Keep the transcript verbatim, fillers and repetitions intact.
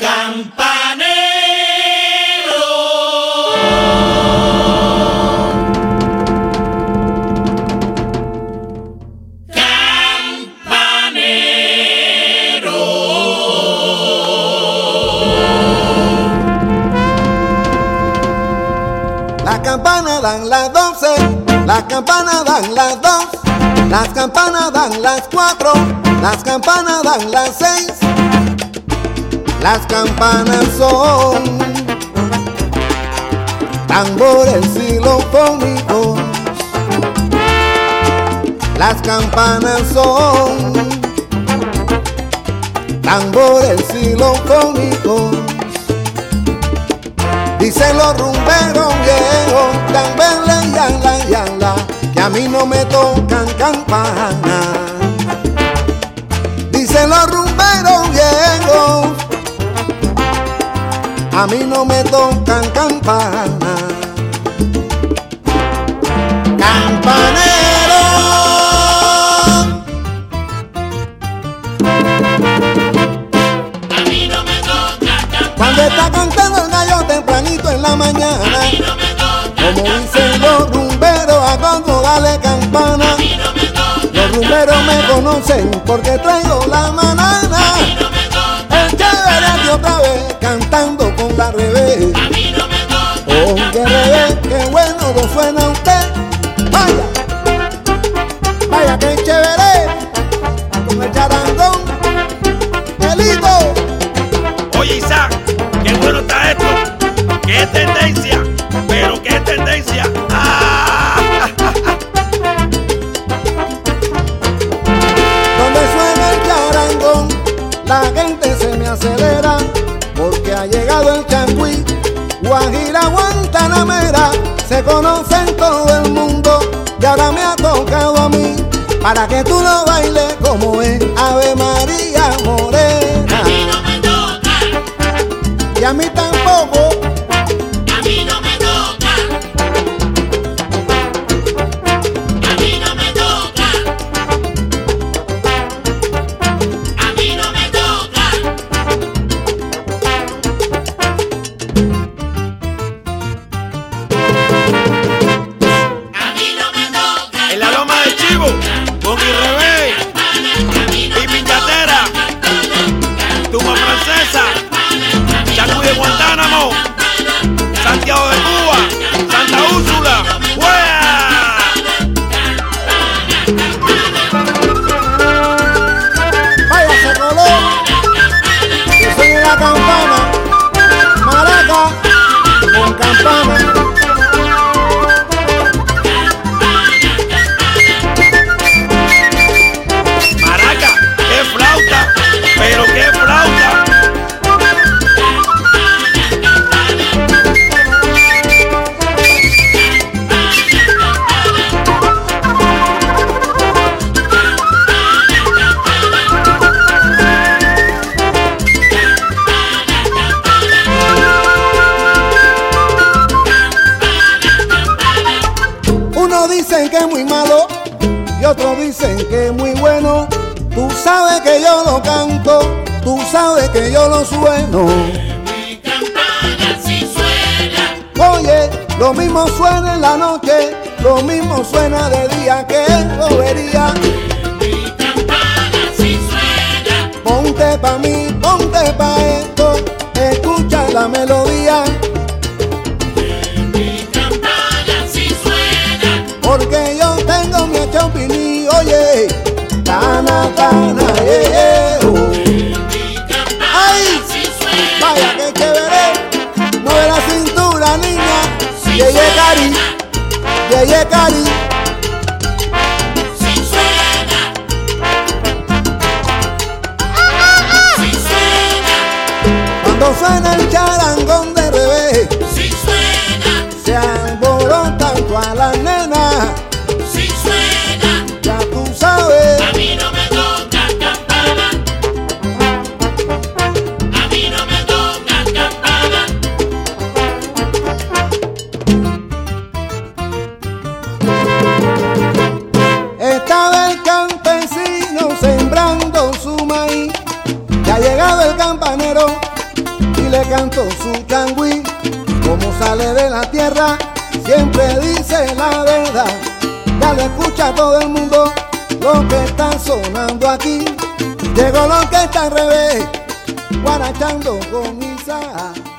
Dan las doce, las campanas dan las dos, las campanas dan las cuatro, las campanas dan las seis. Las campanas son tambores xilofónicos. Las campanas son tambores xilofónicos. Dicen los rumberos viejos, tambele yala yala, que a mí no me tocan campanas. Dicen los rumberos viejos, a mí no me tocan campanas. Campanero, a mí no me toca campanas. Cuando está cantando el gallo tempranito en la mañana, a mí no me toca como dicen los rumberos, a cuando dale campana. a mí no me toca Los rumberos me conocen porque traigo la manana. a mí no me toca El chévere de otra vez cantando con la revés. a mí no me toca Oh, qué revés, qué bueno lo suena usted. Vaya, vaya que chévere con el charangón, Elito. Oye, Isaac, qué bueno está esto. Qué tendencia, pero qué tendencia. ¡Ah! Donde suena el charangón, la gente se me acelera, porque ha llegado el Changüí, Guajira, Guantanamera. Se conoce en todo el mundo y ahora me ha tocado a mí, para que tú lo bailes como es Ave María Morena. a mí no me toca Y a mí tampoco. a mí no me toca a mí no me toca a mí no me toca a mí no me toca En la loma del Chivo, con mi revés, y piñatera, tumba francesa, Changüí de Guantánamo, Santiago de Cuba, Santa Úrsula, ¡Fuera! Vaya, se coló. Yo soy la campana, maraca con campana. Maraca, qué flauta, pero qué flauta. Unos dicen que es muy malo y otros dicen que es muy bueno. Tú sabes que yo lo canto, tú sabes que yo lo sueno. mi campana si suena Oye, lo mismo suena en la noche, lo mismo suena de día, que bobería. mi campana si suena Ponte pa' mí, ponte pa' esto, escucha la melodía, mi campana si suena porque yo tengo mi champini, oye, tana, tana, eh, eh, oh. mi campana ¡Ay! si suena Vaya que chévere, mueve la cintura, niña, yeye cari, yeye cari. si suena si suena Cuando suena el charangón de revés, si suena se alborotan todas las nenas, si suena ya tú sabes. a mí no me toca campana a mí no me toca campana Estaba el campesino sembrando su maíz, ya ha llegado el campanero le canto su changüí, como sale de la tierra, siempre dice la verdad. Ya lo escucha todo el mundo, lo que está sonando aquí. Llegó lo que está al revés, guarachando con Isaac.